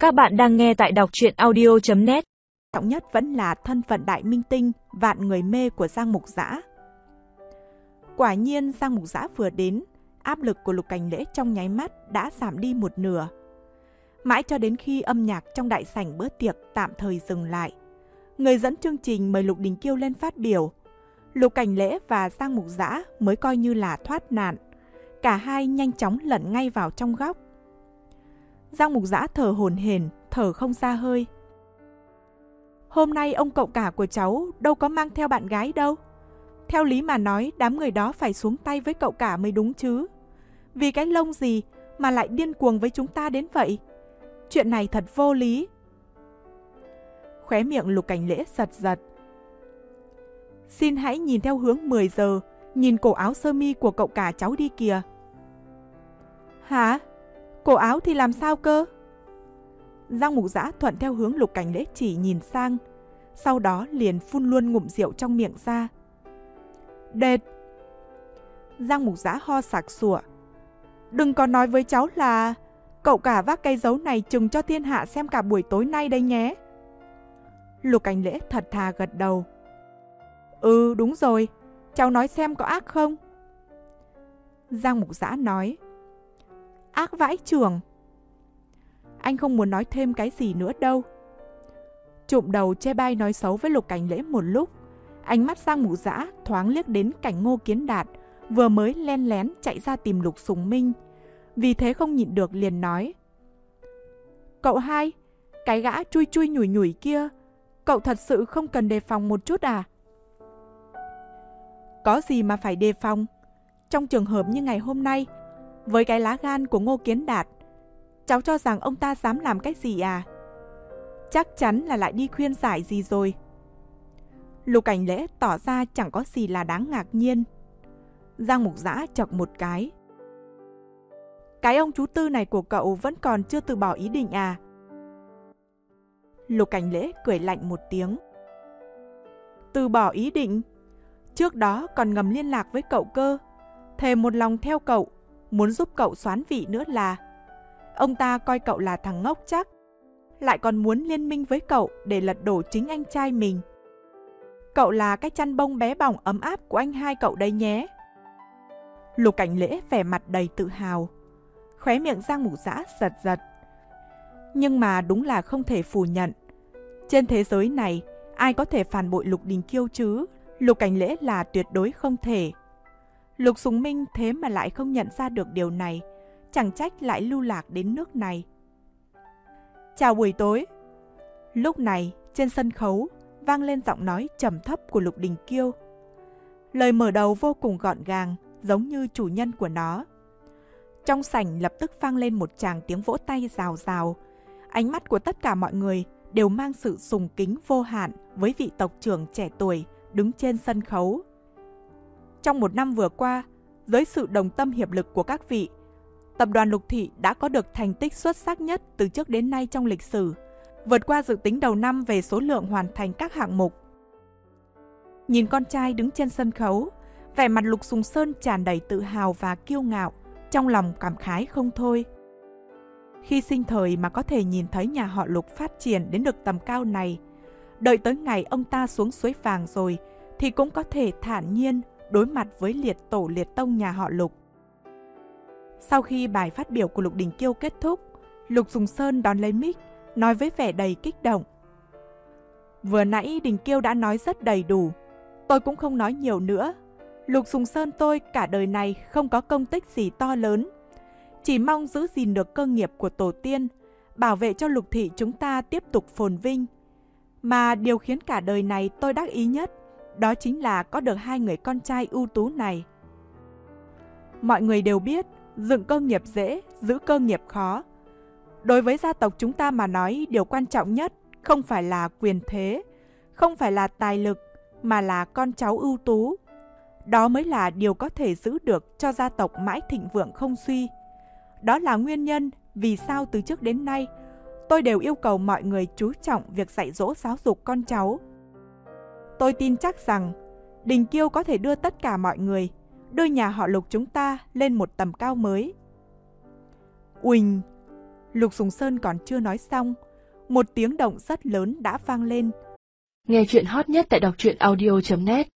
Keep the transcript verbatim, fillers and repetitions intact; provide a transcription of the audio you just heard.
Các bạn đang nghe tại đọc truyện audio chấm net. Trọng nhất vẫn là thân phận đại minh tinh, vạn người mê của Giang Mục Dã. Quả nhiên Giang Mục Dã vừa đến, áp lực của Lục Cảnh Lễ trong nháy mắt đã giảm đi một nửa. Mãi cho đến khi âm nhạc trong đại sảnh bữa tiệc tạm thời dừng lại, người dẫn chương trình mời Lục Đình Kiêu lên phát biểu, Lục Cảnh Lễ và Giang Mục Dã mới coi như là thoát nạn. Cả hai nhanh chóng lẩn ngay vào trong góc. Giang Mục Dã thở hổn hển, thở không ra hơi. Hôm nay ông cậu cả của cháu đâu có mang theo bạn gái đâu. Theo lý mà nói, đám người đó phải xuống tay với cậu cả mới đúng chứ. Vì cái lông gì mà lại điên cuồng với chúng ta đến vậy? Chuyện này thật vô lý. Khóe miệng Lục Cảnh Lễ giật giật. Xin hãy nhìn theo hướng mười giờ, nhìn cổ áo sơ mi của cậu cả cháu đi kìa. Hả? Cổ áo thì làm sao cơ? Giang Mục Dã thuận theo hướng Lục Cảnh Lễ chỉ nhìn sang, sau đó liền phun luôn ngụm rượu trong miệng ra. Đệt! Giang Mục Dã ho sặc sụa. Đừng có nói với cháu là cậu cả vác cây dấu này trừng cho thiên hạ xem cả buổi tối nay đây nhé. Lục Cảnh Lễ thật thà gật đầu. Ừ, đúng rồi, cháu nói xem có ác không? Giang Mục Dã nói. Ác vãi chưởng. Anh không muốn nói thêm cái gì nữa đâu. Trụm đầu chê bai nói xấu với Lục Cảnh Lễ một lúc, ánh mắt Giang Mục Dã thoáng liếc đến cảnh Ngô Kiến Đạt vừa mới len lén chạy ra tìm Lục Sùng Minh, vì thế không nhịn được liền nói. Cậu hai, cái gã chui chui nhủi nhủi kia, cậu thật sự không cần đề phòng một chút à? Có gì mà phải đề phòng? Trong trường hợp như ngày hôm nay, với cái lá gan của Ngô Kiến Đạt, cháu cho rằng ông ta dám làm cái gì à? Chắc chắn là lại đi khuyên giải gì rồi. Lục Cảnh Lễ tỏ ra chẳng có gì là đáng ngạc nhiên. Giang Mục Dã chọc một cái. Cái ông chú Tư này của cậu vẫn còn chưa từ bỏ ý định à? Lục Cảnh Lễ cười lạnh một tiếng. Từ bỏ ý định? Trước đó còn ngầm liên lạc với cậu cơ, thề một lòng theo cậu, muốn giúp cậu soán vị nữa là. Ông ta coi cậu là thằng ngốc chắc, lại còn muốn liên minh với cậu để lật đổ chính anh trai mình. Cậu là cái chăn bông bé bỏng ấm áp của anh hai cậu đấy nhé. Lục Cảnh Lễ vẻ mặt đầy tự hào. Khóe miệng Giang Mục Dã giật giật. Nhưng mà đúng là không thể phủ nhận, trên thế giới này ai có thể phản bội Lục Đình Kiêu chứ? Lục Cảnh Lễ là tuyệt đối không thể. Lục Sùng Minh thế mà lại không nhận ra được điều này, chẳng trách lại lưu lạc đến nước này. Chào buổi tối. Lúc này trên sân khấu vang lên giọng nói trầm thấp của Lục Đình Kiêu. Lời mở đầu vô cùng gọn gàng, giống như chủ nhân của nó. Trong sảnh lập tức vang lên một tràng tiếng vỗ tay rào rào. Ánh mắt của tất cả mọi người đều mang sự sùng kính vô hạn với vị tộc trưởng trẻ tuổi đứng trên sân khấu. Trong một năm vừa qua, dưới sự đồng tâm hiệp lực của các vị, tập đoàn Lục Thị đã có được thành tích xuất sắc nhất từ trước đến nay trong lịch sử, vượt qua dự tính đầu năm về số lượng hoàn thành các hạng mục. Nhìn con trai đứng trên sân khấu, vẻ mặt Lục Sùng Sơn tràn đầy tự hào và kiêu ngạo, trong lòng cảm khái không thôi. Khi sinh thời mà có thể nhìn thấy nhà họ Lục phát triển đến được tầm cao này, đợi tới ngày ông ta xuống suối vàng rồi thì cũng có thể thản nhiên đối mặt với liệt tổ liệt tông nhà họ Lục. Sau khi bài phát biểu của Lục Đình Kiêu kết thúc, Lục Sùng Sơn đón lấy mic, nói với vẻ đầy kích động. Vừa nãy Đình Kiêu đã nói rất đầy đủ, tôi cũng không nói nhiều nữa. Lục Sùng Sơn tôi cả đời này không có công tích gì to lớn, chỉ mong giữ gìn được cơ nghiệp của tổ tiên, bảo vệ cho Lục Thị chúng ta tiếp tục phồn vinh. Mà điều khiến cả đời này tôi đắc ý nhất, đó chính là có được hai người con trai ưu tú này. Mọi người đều biết, dựng cơ nghiệp dễ, giữ cơ nghiệp khó. Đối với gia tộc chúng ta mà nói, điều quan trọng nhất không phải là quyền thế, không phải là tài lực, mà là con cháu ưu tú. Đó mới là điều có thể giữ được cho gia tộc mãi thịnh vượng không suy. Đó là nguyên nhân vì sao từ trước đến nay tôi đều yêu cầu mọi người chú trọng việc dạy dỗ giáo dục con cháu. Tôi tin chắc rằng Đình Kiêu có thể đưa tất cả mọi người, đưa nhà họ Lục chúng ta lên một tầm cao mới. Uỳnh! Lục Sùng Sơn còn chưa nói xong, một tiếng động rất lớn đã vang lên. Nghe chuyện hot nhất tại đọc truyện audio chấm net